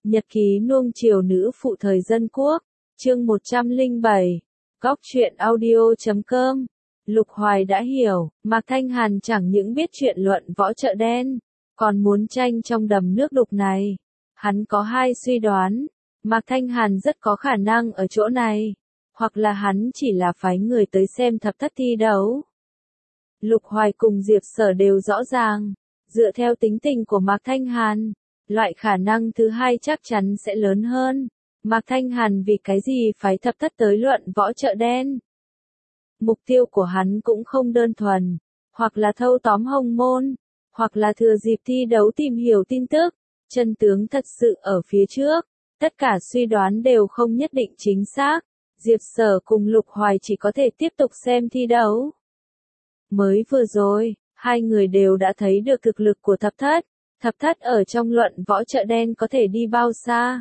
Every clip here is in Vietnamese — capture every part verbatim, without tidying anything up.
Nhật ký nuông chiều nữ phụ thời dân quốc, chương một trăm lẻ bảy, góc truyện audio chấm com. Lục Hoài đã hiểu, Mạc Thanh Hàn chẳng những biết chuyện luận võ chợ đen, còn muốn tranh trong đầm nước đục này. Hắn có hai suy đoán, Mạc Thanh Hàn rất có khả năng ở chỗ này, hoặc là hắn chỉ là phái người tới xem thập thất thi đấu. Lục Hoài cùng Diệp Sở đều rõ ràng, dựa theo tính tình của Mạc Thanh Hàn, loại khả năng thứ hai chắc chắn sẽ lớn hơn. Mạc Thanh Hàn vì cái gì phái thập thất tới luận võ chợ đen? Mục tiêu của hắn cũng không đơn thuần, hoặc là thâu tóm Hồng Môn, hoặc là thừa dịp thi đấu tìm hiểu tin tức, chân tướng thật sự ở phía trước. Tất cả suy đoán đều không nhất định chính xác. Diệp Sở cùng Lục Hoài chỉ có thể tiếp tục xem thi đấu. Mới vừa rồi, hai người đều đã thấy được thực lực của thập thất. Thập thất ở trong luận võ chợ đen có thể đi bao xa?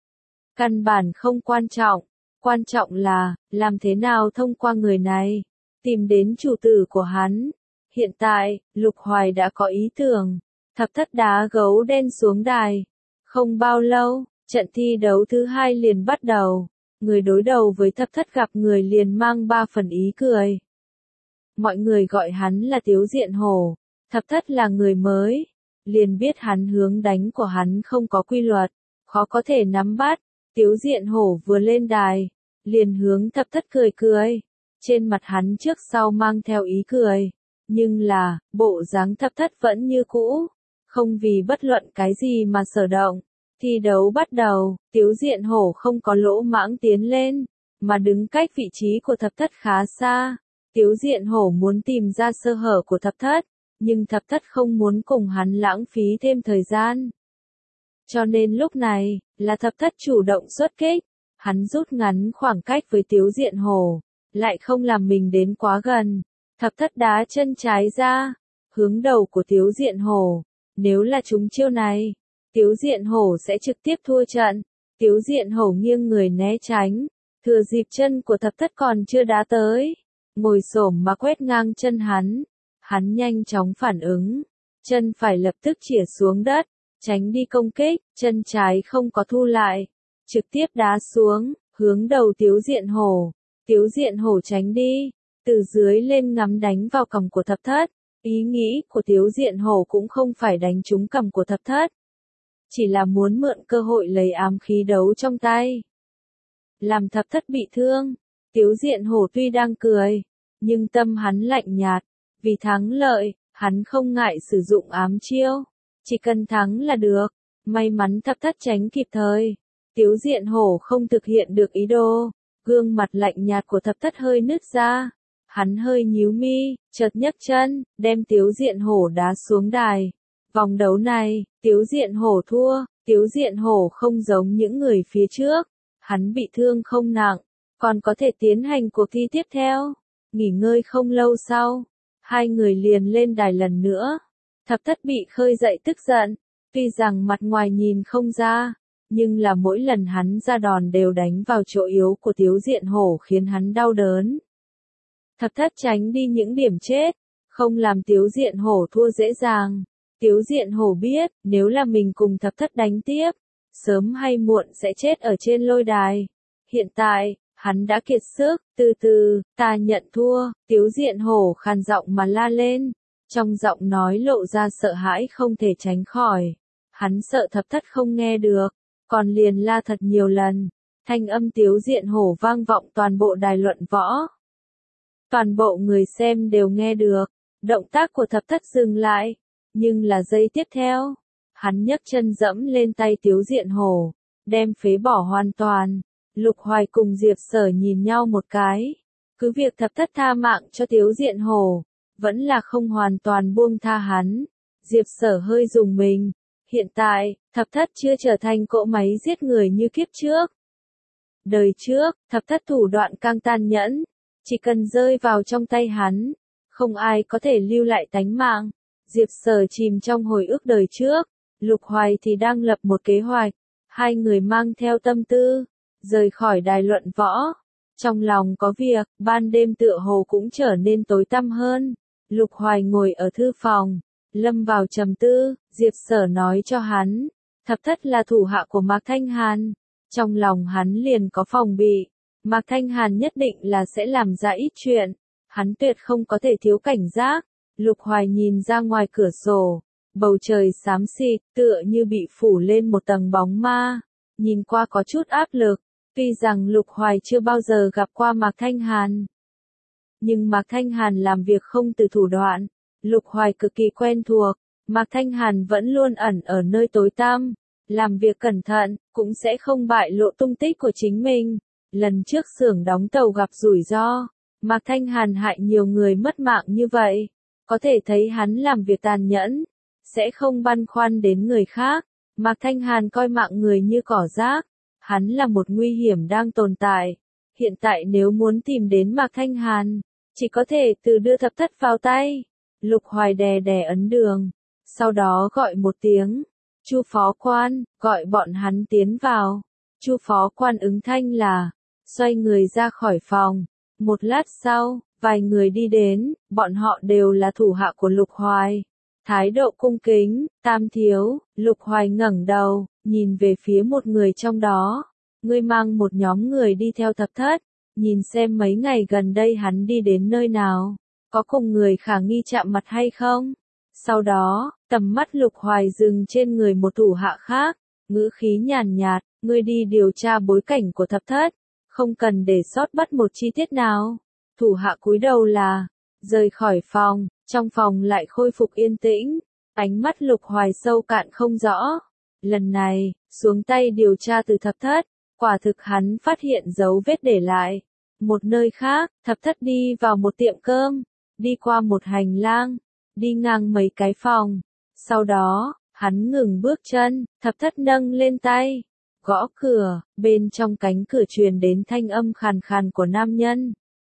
Căn bản không quan trọng, quan trọng là, làm thế nào thông qua người này, tìm đến chủ tử của hắn. Hiện tại, Lục Hoài đã có ý tưởng, thập thất đá gấu đen xuống đài. Không bao lâu, trận thi đấu thứ hai liền bắt đầu, người đối đầu với thập thất gặp người liền mang ba phần ý cười. Mọi người gọi hắn là Tiếu Diện Hổ, thập thất là người mới, liền biết hắn hướng đánh của hắn không có quy luật, khó có thể nắm bắt. Tiếu Diện Hổ vừa lên đài, liền hướng thập thất cười cười, trên mặt hắn trước sau mang theo ý cười, nhưng là, bộ dáng thập thất vẫn như cũ, không vì bất luận cái gì mà sở động. Thi đấu bắt đầu, Tiếu Diện Hổ không có lỗ mãng tiến lên, mà đứng cách vị trí của thập thất khá xa. Tiếu Diện Hổ muốn tìm ra sơ hở của thập thất, nhưng thập thất không muốn cùng hắn lãng phí thêm thời gian. Cho nên lúc này, là thập thất chủ động xuất kích, hắn rút ngắn khoảng cách với Tiếu Diện Hổ, lại không làm mình đến quá gần. Thập thất đá chân trái ra, hướng đầu của Tiếu Diện Hổ, nếu là trúng chiêu này, Tiếu Diện Hổ sẽ trực tiếp thua trận. Tiếu Diện Hổ nghiêng người né tránh, thừa dịp chân của thập thất còn chưa đá tới, ngồi xổm mà quét ngang chân hắn. Hắn nhanh chóng phản ứng, chân phải lập tức chĩa xuống đất, tránh đi công kích, chân trái không có thu lại, trực tiếp đá xuống, hướng đầu Tiếu Diện Hổ. Tiếu Diện Hổ tránh đi, từ dưới lên ngắm đánh vào cằm của thập thất. Ý nghĩ của Tiếu Diện Hổ cũng không phải đánh trúng cằm của thập thất, chỉ là muốn mượn cơ hội lấy ám khí đấu trong tay, làm thập thất bị thương. Tiếu Diện Hổ tuy đang cười, nhưng tâm hắn lạnh nhạt, vì thắng lợi, hắn không ngại sử dụng ám chiêu, chỉ cần thắng là được. May mắn thập thất tránh kịp thời, Tiếu Diện Hổ không thực hiện được ý đồ, gương mặt lạnh nhạt của thập thất hơi nứt ra, hắn hơi nhíu mi, chợt nhấc chân, đem Tiếu Diện Hổ đá xuống đài. Vòng đấu này, Tiếu Diện Hổ thua. Tiếu Diện Hổ không giống những người phía trước, hắn bị thương không nặng, còn có thể tiến hành cuộc thi tiếp theo. Nghỉ ngơi không lâu sau, hai người liền lên đài lần nữa. Thập thất bị khơi dậy tức giận, tuy rằng mặt ngoài nhìn không ra, nhưng là mỗi lần hắn ra đòn đều đánh vào chỗ yếu của Tiếu Diện Hổ khiến hắn đau đớn. Thập thất tránh đi những điểm chết, không làm Tiếu Diện Hổ thua dễ dàng. Tiếu Diện Hổ biết, nếu là mình cùng thập thất đánh tiếp, sớm hay muộn sẽ chết ở trên lôi đài. Hiện tại, hắn đã kiệt sức, từ từ, ta nhận thua. Tiếu Diện Hổ khàn giọng mà la lên, trong giọng nói lộ ra sợ hãi không thể tránh khỏi. Hắn sợ thập thất không nghe được, còn liền la thật nhiều lần. Thanh âm Tiếu Diện Hổ vang vọng toàn bộ đài luận võ. Toàn bộ người xem đều nghe được, động tác của thập thất dừng lại, nhưng là giây tiếp theo, hắn nhấc chân dẫm lên tay Tiếu Diện Hổ, đem phế bỏ hoàn toàn. Lục Hoài cùng Diệp Sở nhìn nhau một cái, cứ việc thập thất tha mạng cho Tiếu Diện Hổ, vẫn là không hoàn toàn buông tha hắn. Diệp Sở hơi rùng mình, hiện tại, thập thất chưa trở thành cỗ máy giết người như kiếp trước. Đời trước, thập thất thủ đoạn càng tàn nhẫn, chỉ cần rơi vào trong tay hắn, không ai có thể lưu lại tánh mạng. Diệp Sở chìm trong hồi ức đời trước, Lục Hoài thì đang lập một kế hoạch. Hai người mang theo tâm tư, rời khỏi đài luận võ. Trong lòng có việc, ban đêm tựa hồ cũng trở nên tối tăm hơn. Lục Hoài ngồi ở thư phòng, lâm vào trầm tư. Diệp Sở nói cho hắn, Thập thất là thủ hạ của Mạc Thanh Hàn. Trong lòng hắn liền có phòng bị. Mạc Thanh Hàn nhất định là sẽ làm ra ít chuyện. Hắn tuyệt không có thể thiếu cảnh giác. Lục Hoài nhìn ra ngoài cửa sổ. Bầu trời xám xịt, tựa như bị phủ lên một tầng bóng ma. Nhìn qua có chút áp lực. Tuy rằng Lục Hoài chưa bao giờ gặp qua Mạc Thanh Hàn. Nhưng Mạc Thanh Hàn làm việc không từ thủ đoạn. Lục Hoài cực kỳ quen thuộc. Mạc Thanh Hàn vẫn luôn ẩn ở nơi tối tăm. Làm việc cẩn thận, cũng sẽ không bại lộ tung tích của chính mình. Lần trước xưởng đóng tàu gặp rủi ro. Mạc Thanh Hàn hại nhiều người mất mạng như vậy. Có thể thấy hắn làm việc tàn nhẫn. Sẽ không băn khoăn đến người khác. Mạc Thanh Hàn coi mạng người như cỏ rác. Hắn là một nguy hiểm đang tồn tại. Hiện tại nếu muốn tìm đến Mạc Thanh Hàn, chỉ có thể từ đưa thập thất vào tay. Lục Hoài đè đè ấn đường. Sau đó gọi một tiếng. Chu phó quan, gọi bọn hắn tiến vào. Chu phó quan ứng thanh là. Xoay người ra khỏi phòng. Một lát sau, vài người đi đến. Bọn họ đều là thủ hạ của Lục Hoài. Thái độ cung kính, Tam thiếu. Lục Hoài ngẩng đầu, nhìn về phía một người trong đó. Ngươi mang một nhóm người đi theo thập thất. Nhìn xem mấy ngày gần đây hắn đi đến nơi nào. Có cùng người khả nghi chạm mặt hay không? Sau đó, tầm mắt Lục Hoài dừng trên người một thủ hạ khác. Ngữ khí nhàn nhạt, ngươi đi điều tra bối cảnh của thập thất. Không cần để sót bắt một chi tiết nào. Thủ hạ cúi đầu là, rời khỏi phòng. Trong phòng lại khôi phục yên tĩnh. Ánh mắt Lục Hoài sâu cạn không rõ. Lần này, xuống tay điều tra từ thập thất. Quả thực hắn phát hiện dấu vết để lại. Một nơi khác, thập thất đi vào một tiệm cơm. Đi qua một hành lang. Đi ngang mấy cái phòng. Sau đó, hắn ngừng bước chân. Thập thất nâng lên tay. Gõ cửa. Bên trong cánh cửa truyền đến thanh âm khàn khàn của nam nhân.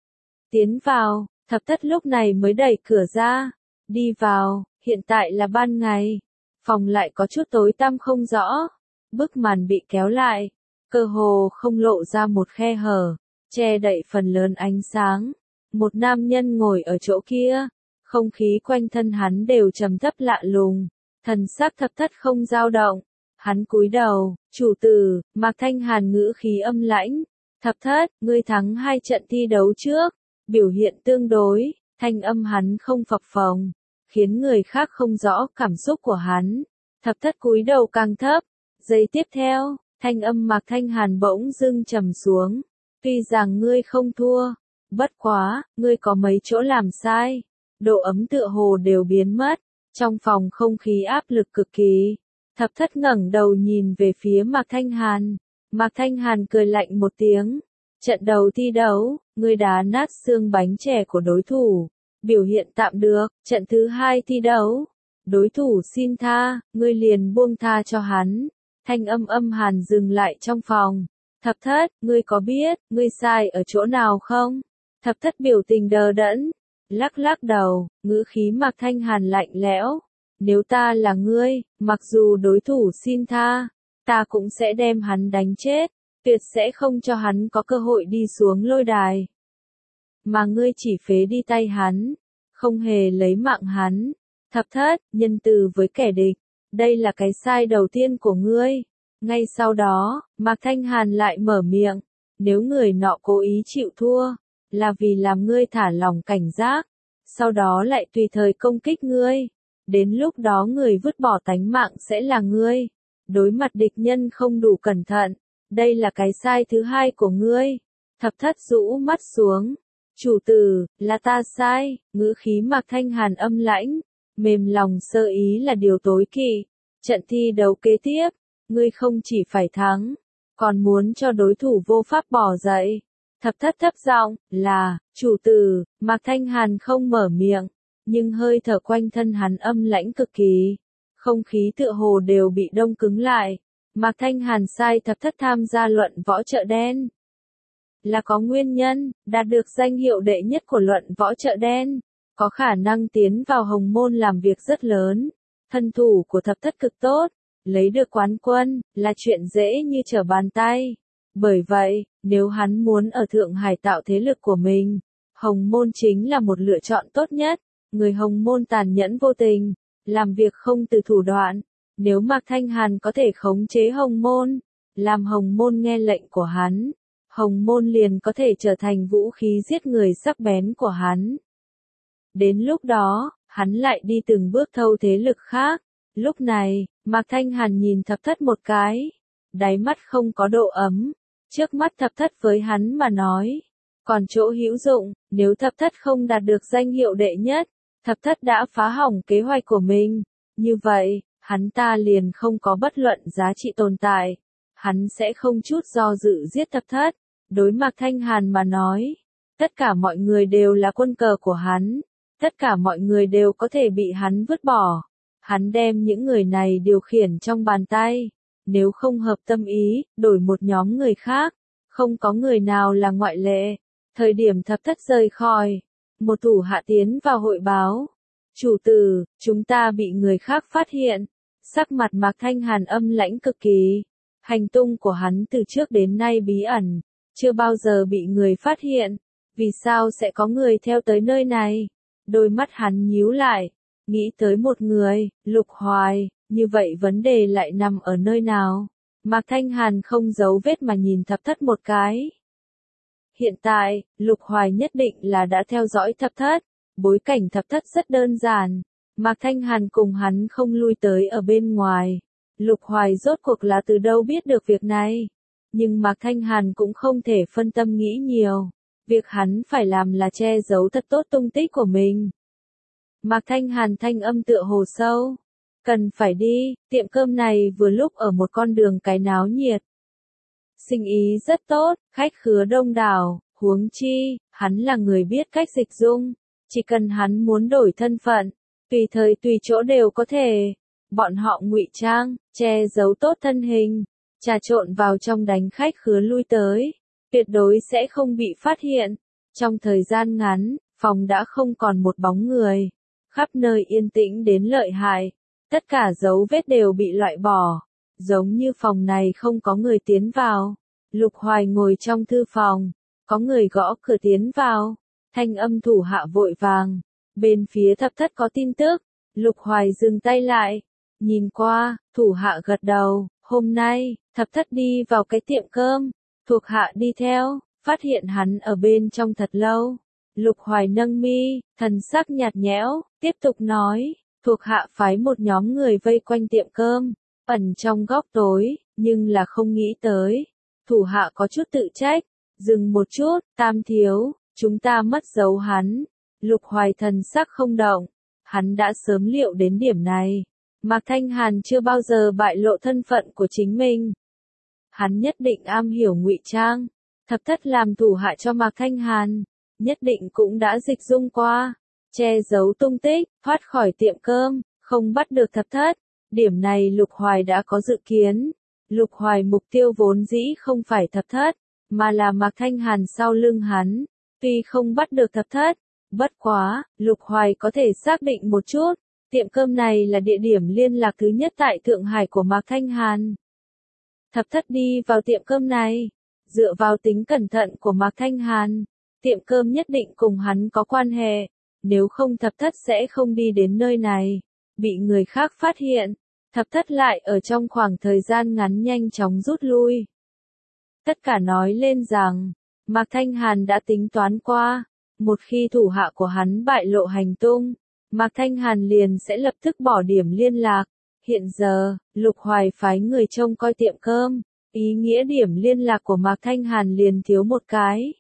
Tiến vào. Thập thất lúc này mới đẩy cửa ra. Đi vào. Hiện tại là ban ngày. Phòng lại có chút tối tăm không rõ. Bức màn bị kéo lại. Cơ hồ không lộ ra một khe hở. Che đậy phần lớn ánh sáng. Một nam nhân ngồi ở chỗ kia. Không khí quanh thân hắn đều trầm thấp lạ lùng. Thần sắc thập thất không dao động. Hắn cúi đầu. Chủ tử, Mạc Thanh Hàn ngữ khí âm lãnh. Thập thất, ngươi thắng hai trận thi đấu trước. Biểu hiện tương đối. Thanh âm hắn không phập phồng. Khiến người khác không rõ cảm xúc của hắn. Thập thất cúi đầu càng thấp. Giây tiếp theo, thanh âm Mạc Thanh Hàn bỗng dưng trầm xuống. Tuy rằng ngươi không thua. Bất quá, ngươi có mấy chỗ làm sai. Độ ấm tựa hồ đều biến mất. Trong phòng không khí áp lực cực kỳ. Thập thất ngẩng đầu nhìn về phía Mạc Thanh Hàn. Mạc Thanh Hàn cười lạnh một tiếng. Trận đầu thi đấu, ngươi đá nát xương bánh chè của đối thủ. Biểu hiện tạm được. Trận thứ hai thi đấu. Đối thủ xin tha, ngươi liền buông tha cho hắn. Thanh âm âm hàn dừng lại trong phòng. Thập thất, ngươi có biết, ngươi sai ở chỗ nào không? Thập thất biểu tình đờ đẫn. Lắc lắc đầu, ngữ khí Mạc Thanh Hàn lạnh lẽo. Nếu ta là ngươi, mặc dù đối thủ xin tha, ta cũng sẽ đem hắn đánh chết. Tuyệt sẽ không cho hắn có cơ hội đi xuống lôi đài. Mà ngươi chỉ phế đi tay hắn. Không hề lấy mạng hắn. Thập thất, nhân từ với kẻ địch. Đây là cái sai đầu tiên của ngươi. Ngay sau đó, Mạc Thanh Hàn lại mở miệng. Nếu người nọ cố ý chịu thua, là vì làm ngươi thả lỏng cảnh giác. Sau đó lại tùy thời công kích ngươi. Đến lúc đó người vứt bỏ tánh mạng sẽ là ngươi. Đối mặt địch nhân không đủ cẩn thận. Đây là cái sai thứ hai của ngươi. Thập thất rũ mắt xuống. Chủ tử, là ta sai. Ngữ khí Mạc Thanh Hàn âm lãnh. Mềm lòng sơ ý là điều tối kỵ. Trận thi đấu kế tiếp, ngươi không chỉ phải thắng, còn muốn cho đối thủ vô pháp bỏ dậy. Thập thất thấp giọng, là, chủ tử. Mạc Thanh Hàn không mở miệng, nhưng hơi thở quanh thân hắn âm lãnh cực kỳ. Không khí tựa hồ đều bị đông cứng lại. Mạc Thanh Hàn sai thập thất tham gia luận võ chợ đen. Là có nguyên nhân, đạt được danh hiệu đệ nhất của luận võ chợ đen. Có khả năng tiến vào hồng môn làm việc rất lớn. Thân thủ của thập thất cực tốt. Lấy được quán quân, là chuyện dễ như trở bàn tay. Bởi vậy, nếu hắn muốn ở Thượng Hải tạo thế lực của mình, hồng môn chính là một lựa chọn tốt nhất. Người hồng môn tàn nhẫn vô tình, làm việc không từ thủ đoạn. Nếu Mạc Thanh Hàn có thể khống chế Hồng Môn, làm Hồng Môn nghe lệnh của hắn, Hồng Môn liền có thể trở thành vũ khí giết người sắc bén của hắn. Đến lúc đó, hắn lại đi từng bước thâu thế lực khác. Lúc này, Mạc Thanh Hàn nhìn Thập Thất một cái, đáy mắt không có độ ấm. Trước mắt Thập Thất với hắn mà nói, còn chỗ hữu dụng, nếu Thập Thất không đạt được danh hiệu đệ nhất, Thập Thất đã phá hỏng kế hoạch của mình. Như vậy, hắn ta liền không có bất luận giá trị tồn tại. Hắn sẽ không chút do dự giết Thập Thất. Đối Mạc Thanh Hàn mà nói, tất cả mọi người đều là quân cờ của hắn. Tất cả mọi người đều có thể bị hắn vứt bỏ. Hắn đem những người này điều khiển trong bàn tay. Nếu không hợp tâm ý, đổi một nhóm người khác. Không có người nào là ngoại lệ. Thời điểm Thập Thất rời khỏi, một thủ hạ tiến vào hội báo. Chủ tử, chúng ta bị người khác phát hiện. Sắc mặt Mạc Thanh Hàn âm lãnh cực kỳ. Hành tung của hắn từ trước đến nay bí ẩn, chưa bao giờ bị người phát hiện. Vì sao sẽ có người theo tới nơi này? Đôi mắt hắn nhíu lại, nghĩ tới một người, Lục Hoài, như vậy vấn đề lại nằm ở nơi nào? Mạc Thanh Hàn không giấu vết mà nhìn Thập Thất một cái. Hiện tại, Lục Hoài nhất định là đã theo dõi Thập Thất. Bối cảnh Thập Thất rất đơn giản. Mạc Thanh Hàn cùng hắn không lui tới ở bên ngoài. Lục Hoài rốt cuộc là từ đâu biết được việc này. Nhưng Mạc Thanh Hàn cũng không thể phân tâm nghĩ nhiều. Việc hắn phải làm là che giấu thật tốt tung tích của mình. Mạc Thanh Hàn thanh âm tựa hồ sâu. Cần phải đi, tiệm cơm này vừa lúc ở một con đường cái náo nhiệt. Sinh ý rất tốt, khách khứa đông đảo, huống chi, hắn là người biết cách dịch dung. Chỉ cần hắn muốn đổi thân phận, tùy thời tùy chỗ đều có thể. Bọn họ ngụy trang, che giấu tốt thân hình, trà trộn vào trong đánh khách khứa lui tới. Tuyệt đối sẽ không bị phát hiện. Trong thời gian ngắn, phòng đã không còn một bóng người. Khắp nơi yên tĩnh đến lợi hại. Tất cả dấu vết đều bị loại bỏ. Giống như phòng này không có người tiến vào. Lục Hoài ngồi trong thư phòng. Có người gõ cửa tiến vào. Thanh âm thủ hạ vội vàng. Bên phía Thập Thất có tin tức. Lục Hoài dừng tay lại. Nhìn qua, thủ hạ gật đầu. Hôm nay, Thập Thất đi vào cái tiệm cơm. Thuộc hạ đi theo, phát hiện hắn ở bên trong thật lâu. Lục Hoài nâng mi, thần sắc nhạt nhẽo, tiếp tục nói, thuộc hạ phái một nhóm người vây quanh tiệm cơm, ẩn trong góc tối, nhưng là không nghĩ tới. Thủ hạ có chút tự trách, dừng một chút, Tam thiếu, chúng ta mất dấu hắn. Lục Hoài thần sắc không động, hắn đã sớm liệu đến điểm này. Mạc Thanh Hàn chưa bao giờ bại lộ thân phận của chính mình. Hắn nhất định am hiểu ngụy trang. Thập Thất làm thủ hạ cho Mạc Thanh Hàn, nhất định cũng đã dịch dung qua, che giấu tung tích, thoát khỏi tiệm cơm, không bắt được Thập Thất. Điểm này Lục Hoài đã có dự kiến. Lục Hoài mục tiêu vốn dĩ không phải Thập Thất, mà là Mạc Thanh Hàn sau lưng hắn. Tuy không bắt được Thập Thất, bất quá, Lục Hoài có thể xác định một chút, tiệm cơm này là địa điểm liên lạc thứ nhất tại Thượng Hải của Mạc Thanh Hàn. Thập Thất đi vào tiệm cơm này, dựa vào tính cẩn thận của Mạc Thanh Hàn, tiệm cơm nhất định cùng hắn có quan hệ, nếu không Thập Thất sẽ không đi đến nơi này, bị người khác phát hiện, Thập Thất lại ở trong khoảng thời gian ngắn nhanh chóng rút lui. Tất cả nói lên rằng, Mạc Thanh Hàn đã tính toán qua, một khi thủ hạ của hắn bại lộ hành tung, Mạc Thanh Hàn liền sẽ lập tức bỏ điểm liên lạc. Hiện giờ, Lục Hoài phái người trông coi tiệm cơm, ý nghĩa điểm liên lạc của Mạc Thanh Hàn liền thiếu một cái.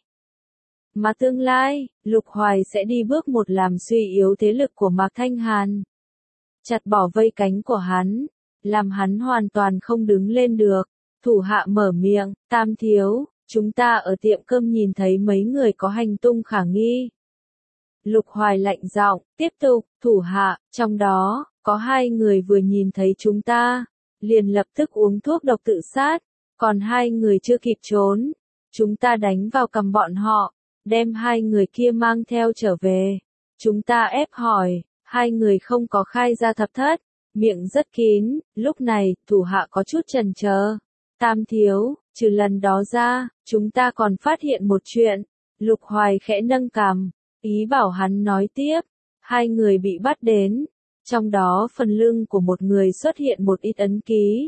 Mà tương lai, Lục Hoài sẽ đi bước một làm suy yếu thế lực của Mạc Thanh Hàn. Chặt bỏ vây cánh của hắn, làm hắn hoàn toàn không đứng lên được. Thủ hạ mở miệng, Tam thiếu, chúng ta ở tiệm cơm nhìn thấy mấy người có hành tung khả nghi. Lục Hoài lạnh giọng, tiếp tục, thủ hạ, trong đó, có hai người vừa nhìn thấy chúng ta, liền lập tức uống thuốc độc tự sát, còn hai người chưa kịp trốn. Chúng ta đánh vào cầm bọn họ, đem hai người kia mang theo trở về. Chúng ta ép hỏi, hai người không có khai ra Thập Thất, miệng rất kín, lúc này, thủ hạ có chút chần chờ. Tam thiếu, trừ lần đó ra, chúng ta còn phát hiện một chuyện. Lục Hoài khẽ nâng cằm, ý bảo hắn nói tiếp, hai người bị bắt đến, Trong đó phần lưng của một người xuất hiện một ít ấn ký.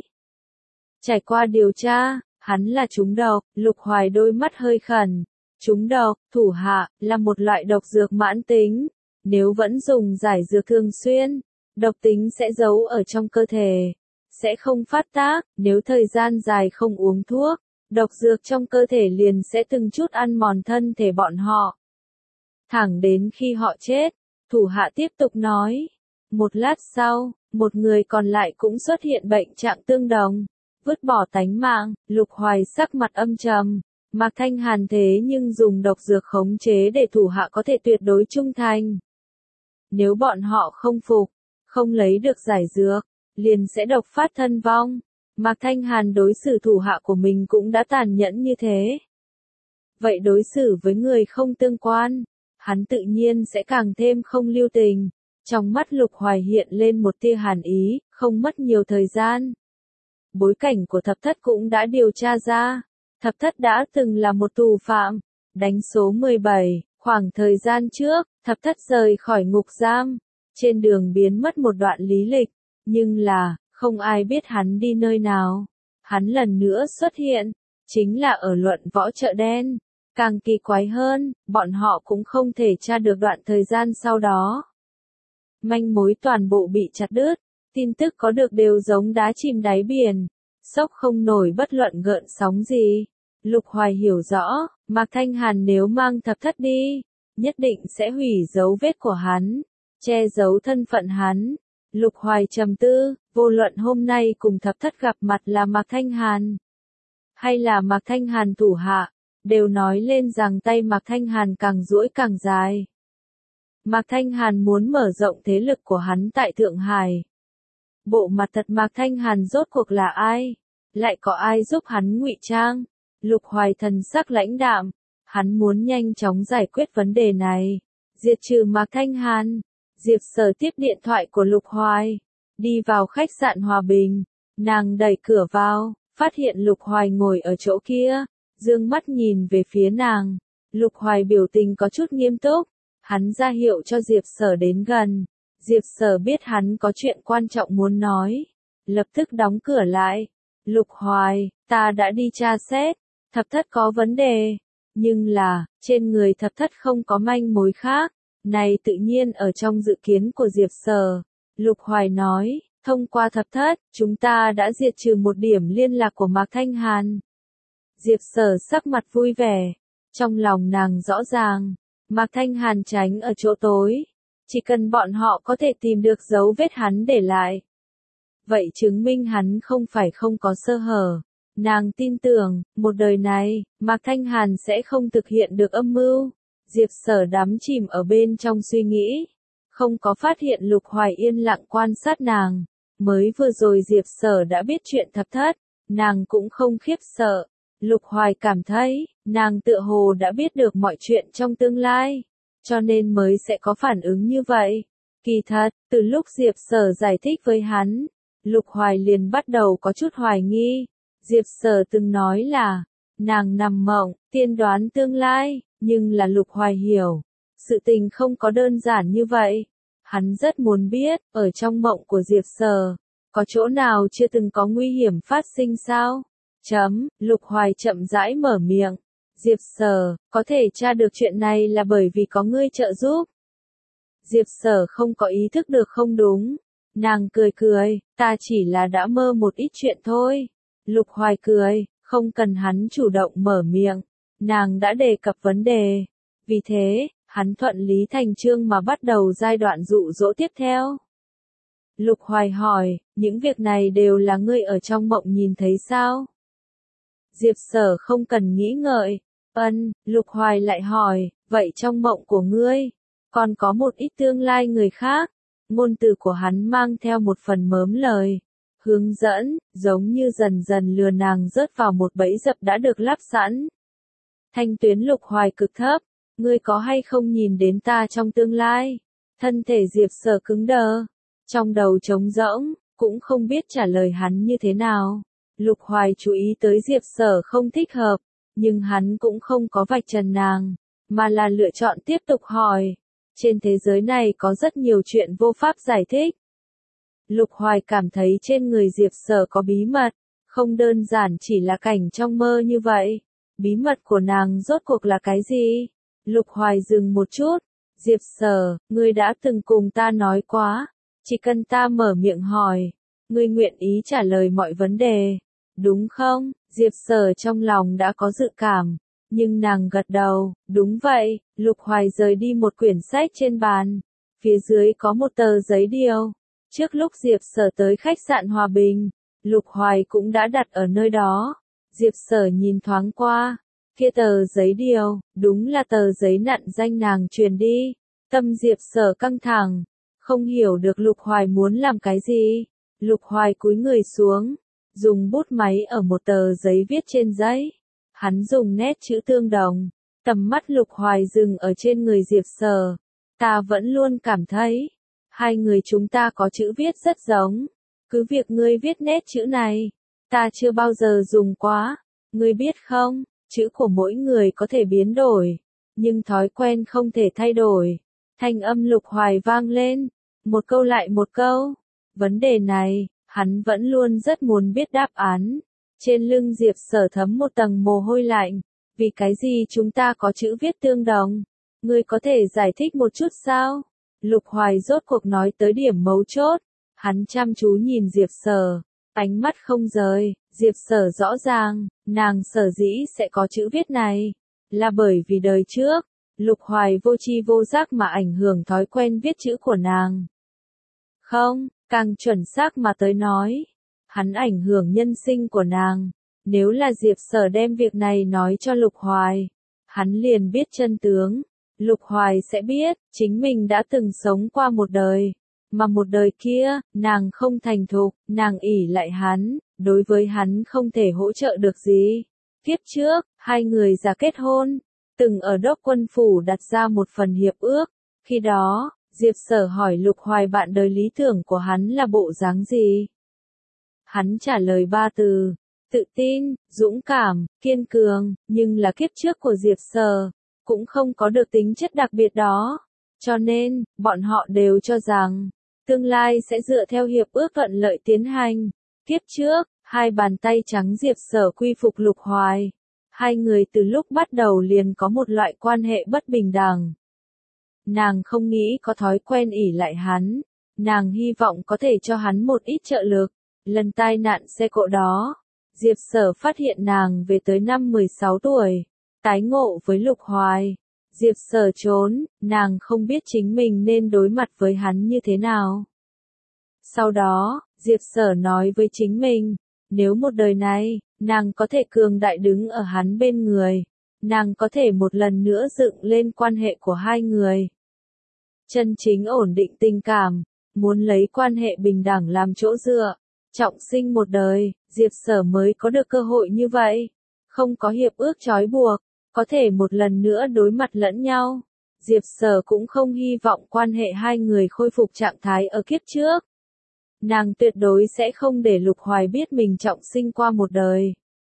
Trải qua điều tra, hắn là trúng độc. Lục Hoài đôi mắt hơi khẩn. Trúng độc, thủ hạ, là một loại độc dược mãn tính. Nếu vẫn dùng giải dược thường xuyên, độc tính sẽ giấu ở trong cơ thể, sẽ không phát tác. Nếu thời gian dài không uống thuốc, độc dược trong cơ thể liền sẽ từng chút ăn mòn thân thể bọn họ. Thẳng đến khi họ chết, thủ hạ tiếp tục nói. Một lát sau, một người còn lại cũng xuất hiện bệnh trạng tương đồng, vứt bỏ tánh mạng. Lục Hoài sắc mặt âm trầm. Mạc Thanh Hàn thế nhưng dùng độc dược khống chế để thủ hạ có thể tuyệt đối trung thành. Nếu bọn họ không phục, không lấy được giải dược, liền sẽ độc phát thân vong. Mạc Thanh Hàn đối xử thủ hạ của mình cũng đã tàn nhẫn như thế. Vậy đối xử với người không tương quan, hắn tự nhiên sẽ càng thêm không lưu tình. Trong mắt Lục Hoài hiện lên một tia hàn ý, không mất nhiều thời gian. Bối cảnh của thập thất cũng đã điều tra ra. Thập thất đã từng là một tù phạm. Đánh số mười bảy, khoảng thời gian trước, thập thất rời khỏi ngục giam. Trên đường biến mất một đoạn lý lịch. Nhưng là, không ai biết hắn đi nơi nào. Hắn lần nữa xuất hiện, chính là ở luận võ chợ đen. Càng kỳ quái hơn, bọn họ cũng không thể tra được đoạn thời gian sau đó. Manh mối toàn bộ bị chặt đứt, tin tức có được đều giống đá chìm đáy biển, sốc không nổi bất luận gợn sóng gì. Lục Hoài hiểu rõ, Mạc Thanh Hàn nếu mang thập thất đi, nhất định sẽ hủy dấu vết của hắn, che giấu thân phận hắn. Lục Hoài trầm tư, vô luận hôm nay cùng thập thất gặp mặt là Mạc Thanh Hàn, hay là Mạc Thanh Hàn thủ hạ, đều nói lên rằng tay Mạc Thanh Hàn càng duỗi càng dài. Mạc Thanh Hàn muốn mở rộng thế lực của hắn tại Thượng Hải. Bộ mặt thật Mạc Thanh Hàn rốt cuộc là ai? Lại có ai giúp hắn ngụy trang? Lục Hoài thần sắc lãnh đạm, hắn muốn nhanh chóng giải quyết vấn đề này, diệt trừ Mạc Thanh Hàn. Diệp Sở tiếp điện thoại của Lục Hoài, đi vào khách sạn Hòa Bình, nàng đẩy cửa vào, phát hiện Lục Hoài ngồi ở chỗ kia, dương mắt nhìn về phía nàng. Lục Hoài biểu tình có chút nghiêm túc, hắn ra hiệu cho Diệp Sở đến gần. Diệp Sở biết hắn có chuyện quan trọng muốn nói, lập tức đóng cửa lại. Lục Hoài, ta đã đi tra xét, thập thất có vấn đề, nhưng là, trên người thập thất không có manh mối khác, này tự nhiên ở trong dự kiến của Diệp Sở. Lục Hoài nói, thông qua thập thất, chúng ta đã diệt trừ một điểm liên lạc của Mạc Thanh Hàn. Diệp Sở sắc mặt vui vẻ, trong lòng nàng rõ ràng, Mạc Thanh Hàn tránh ở chỗ tối, chỉ cần bọn họ có thể tìm được dấu vết hắn để lại. Vậy chứng minh hắn không phải không có sơ hở. Nàng tin tưởng, một đời này, Mạc Thanh Hàn sẽ không thực hiện được âm mưu. Diệp Sở đắm chìm ở bên trong suy nghĩ, không có phát hiện Lục Hoài yên lặng quan sát nàng. Mới vừa rồi Diệp Sở đã biết chuyện thập thất, nàng cũng không khiếp sợ. Lục Hoài cảm thấy, nàng tựa hồ đã biết được mọi chuyện trong tương lai, cho nên mới sẽ có phản ứng như vậy. Kỳ thật, từ lúc Diệp Sở giải thích với hắn, Lục Hoài liền bắt đầu có chút hoài nghi. Diệp Sở từng nói là, nàng nằm mộng, tiên đoán tương lai, nhưng là Lục Hoài hiểu, sự tình không có đơn giản như vậy. Hắn rất muốn biết, ở trong mộng của Diệp Sở, có chỗ nào chưa từng có nguy hiểm phát sinh sao? Chấm, Lục Hoài chậm rãi mở miệng. Diệp Sở, có thể tra được chuyện này là bởi vì có ngươi trợ giúp. Diệp Sở không có ý thức được không đúng. Nàng cười cười, ta chỉ là đã mơ một ít chuyện thôi. Lục Hoài cười, không cần hắn chủ động mở miệng. Nàng đã đề cập vấn đề. Vì thế, hắn thuận lý thành chương mà bắt đầu giai đoạn dụ dỗ tiếp theo. Lục Hoài hỏi, những việc này đều là ngươi ở trong mộng nhìn thấy sao? Diệp Sở không cần nghĩ ngợi. Ân, Lục Hoài lại hỏi, vậy trong mộng của ngươi, còn có một ít tương lai người khác. Ngôn từ của hắn mang theo một phần mớm lời, hướng dẫn, giống như dần dần lừa nàng rớt vào một bẫy dập đã được lắp sẵn. Thanh tuyến Lục Hoài cực thấp, ngươi có hay không nhìn đến ta trong tương lai? Thân thể Diệp Sở cứng đờ, trong đầu trống rỗng, cũng không biết trả lời hắn như thế nào. Lục Hoài chú ý tới Diệp Sở không thích hợp, nhưng hắn cũng không có vạch trần nàng, mà là lựa chọn tiếp tục hỏi. Trên thế giới này có rất nhiều chuyện vô pháp giải thích, Lục Hoài cảm thấy trên người Diệp Sở có bí mật, không đơn giản chỉ là cảnh trong mơ như vậy. Bí mật của nàng rốt cuộc là cái gì? Lục Hoài dừng một chút. Diệp Sở, ngươi đã từng cùng ta nói quá, chỉ cần ta mở miệng hỏi, ngươi nguyện ý trả lời mọi vấn đề, đúng không? Diệp Sở trong lòng đã có dự cảm, nhưng nàng gật đầu, đúng vậy. Lục Hoài rời đi một quyển sách trên bàn, phía dưới có một tờ giấy điều. Trước lúc Diệp Sở tới khách sạn Hòa Bình, Lục Hoài cũng đã đặt ở nơi đó. Diệp Sở nhìn thoáng qua, kia tờ giấy điều, đúng là tờ giấy nặn danh nàng truyền đi. Tâm Diệp Sở căng thẳng, không hiểu được Lục Hoài muốn làm cái gì. Lục Hoài cúi người xuống, dùng bút máy ở một tờ giấy viết trên giấy. Hắn dùng nét chữ tương đồng, tầm mắt Lục Hoài dừng ở trên người Diệp Sở. Ta vẫn luôn cảm thấy, hai người chúng ta có chữ viết rất giống. Cứ việc ngươi viết nét chữ này, ta chưa bao giờ dùng quá. Ngươi biết không, chữ của mỗi người có thể biến đổi, nhưng thói quen không thể thay đổi. Thanh âm Lục Hoài vang lên, một câu lại một câu. Vấn đề này, hắn vẫn luôn rất muốn biết đáp án. Trên lưng Diệp Sở thấm một tầng mồ hôi lạnh. Vì cái gì chúng ta có chữ viết tương đồng? Ngươi có thể giải thích một chút sao? Lục Hoài rốt cuộc nói tới điểm mấu chốt. Hắn chăm chú nhìn Diệp Sở, ánh mắt không rời. Diệp Sở rõ ràng, nàng sở dĩ sẽ có chữ viết này, là bởi vì đời trước, Lục Hoài vô tri vô giác mà ảnh hưởng thói quen viết chữ của nàng. Không, càng chuẩn xác mà tới nói, hắn ảnh hưởng nhân sinh của nàng. Nếu là Diệp Sở đem việc này nói cho Lục Hoài, hắn liền biết chân tướng. Lục Hoài sẽ biết, chính mình đã từng sống qua một đời, mà một đời kia, nàng không thành thục, nàng ỷ lại hắn, đối với hắn không thể hỗ trợ được gì. Kiếp trước, hai người già kết hôn, từng ở Đốc Quân Phủ đặt ra một phần hiệp ước. Khi đó, Diệp Sở hỏi Lục Hoài bạn đời lý tưởng của hắn là bộ dáng gì? Hắn trả lời ba từ, tự tin, dũng cảm, kiên cường, nhưng là kiếp trước của Diệp Sở, cũng không có được tính chất đặc biệt đó. Cho nên, bọn họ đều cho rằng, tương lai sẽ dựa theo hiệp ước thuận lợi tiến hành. Kiếp trước, hai bàn tay trắng Diệp Sở quy phục Lục Hoài. Hai người từ lúc bắt đầu liền có một loại quan hệ bất bình đẳng. Nàng không nghĩ có thói quen ỷ lại hắn. Nàng hy vọng có thể cho hắn một ít trợ lực. Lần tai nạn xe cộ đó, Diệp Sở phát hiện nàng về tới năm mười sáu tuổi. Tái ngộ với Lục Hoài. Diệp Sở trốn, nàng không biết chính mình nên đối mặt với hắn như thế nào. Sau đó, Diệp Sở nói với chính mình, nếu một đời này, nàng có thể cường đại đứng ở hắn bên người, nàng có thể một lần nữa dựng lên quan hệ của hai người. Chân chính ổn định tình cảm, muốn lấy quan hệ bình đẳng làm chỗ dựa, trọng sinh một đời, Diệp Sở mới có được cơ hội như vậy. Không có hiệp ước trói buộc, có thể một lần nữa đối mặt lẫn nhau. Diệp Sở cũng không hy vọng quan hệ hai người khôi phục trạng thái ở kiếp trước. Nàng tuyệt đối sẽ không để Lục Hoài biết mình trọng sinh qua một đời.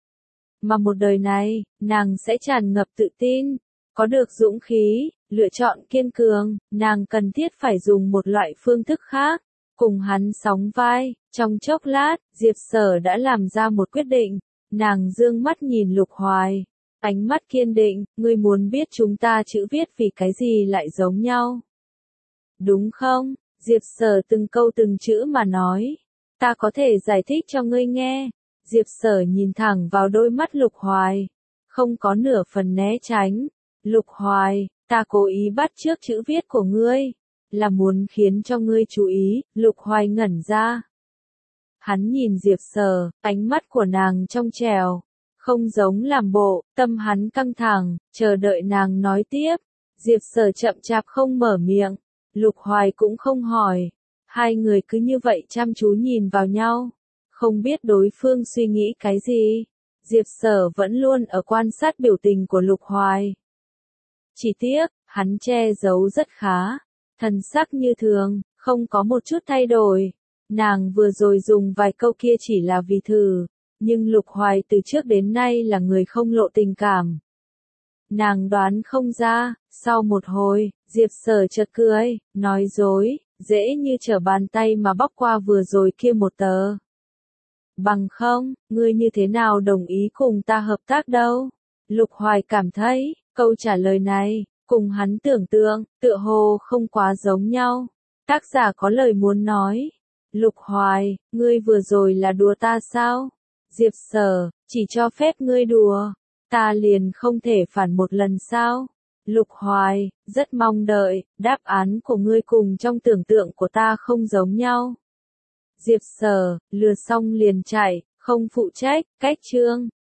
Mà một đời này, nàng sẽ tràn ngập tự tin, có được dũng khí, lựa chọn kiên cường. Nàng cần thiết phải dùng một loại phương thức khác, cùng hắn sóng vai. Trong chốc lát, Diệp Sở đã làm ra một quyết định. Nàng dương mắt nhìn Lục Hoài, ánh mắt kiên định, ngươi muốn biết chúng ta chữ viết vì cái gì lại giống nhau, đúng không? Diệp Sở từng câu từng chữ mà nói, ta có thể giải thích cho ngươi nghe. Diệp Sở nhìn thẳng vào đôi mắt Lục Hoài, không có nửa phần né tránh. Lục Hoài, ta cố ý bắt chước chữ viết của ngươi, là muốn khiến cho ngươi chú ý. Lục Hoài ngẩn ra. Hắn nhìn Diệp Sở, ánh mắt của nàng trong trẻo, không giống làm bộ. Tâm hắn căng thẳng, chờ đợi nàng nói tiếp. Diệp Sở chậm chạp không mở miệng, Lục Hoài cũng không hỏi. Hai người cứ như vậy chăm chú nhìn vào nhau, không biết đối phương suy nghĩ cái gì. Diệp Sở vẫn luôn ở quan sát biểu tình của Lục Hoài. Chỉ tiếc, hắn che giấu rất khá, thần sắc như thường, không có một chút thay đổi. Nàng vừa rồi dùng vài câu kia chỉ là vì thử, nhưng Lục Hoài từ trước đến nay là người không lộ tình cảm. Nàng đoán không ra. Sau một hồi, Diệp Sở chợt cười, nói dối, dễ như trở bàn tay mà bóc qua vừa rồi kia một tờ. Bằng không, ngươi như thế nào đồng ý cùng ta hợp tác đâu? Lục Hoài cảm thấy, câu trả lời này, cùng hắn tưởng tượng, tựa hồ không quá giống nhau. Tác giả có lời muốn nói. Lục Hoài, ngươi vừa rồi là đùa ta sao? Diệp Sở, chỉ cho phép ngươi đùa. Ta liền không thể phản một lần sao? Lục Hoài, rất mong đợi, đáp án của ngươi cùng trong tưởng tượng của ta không giống nhau. Diệp Sở, lừa xong liền chạy, không phụ trách, cách chương.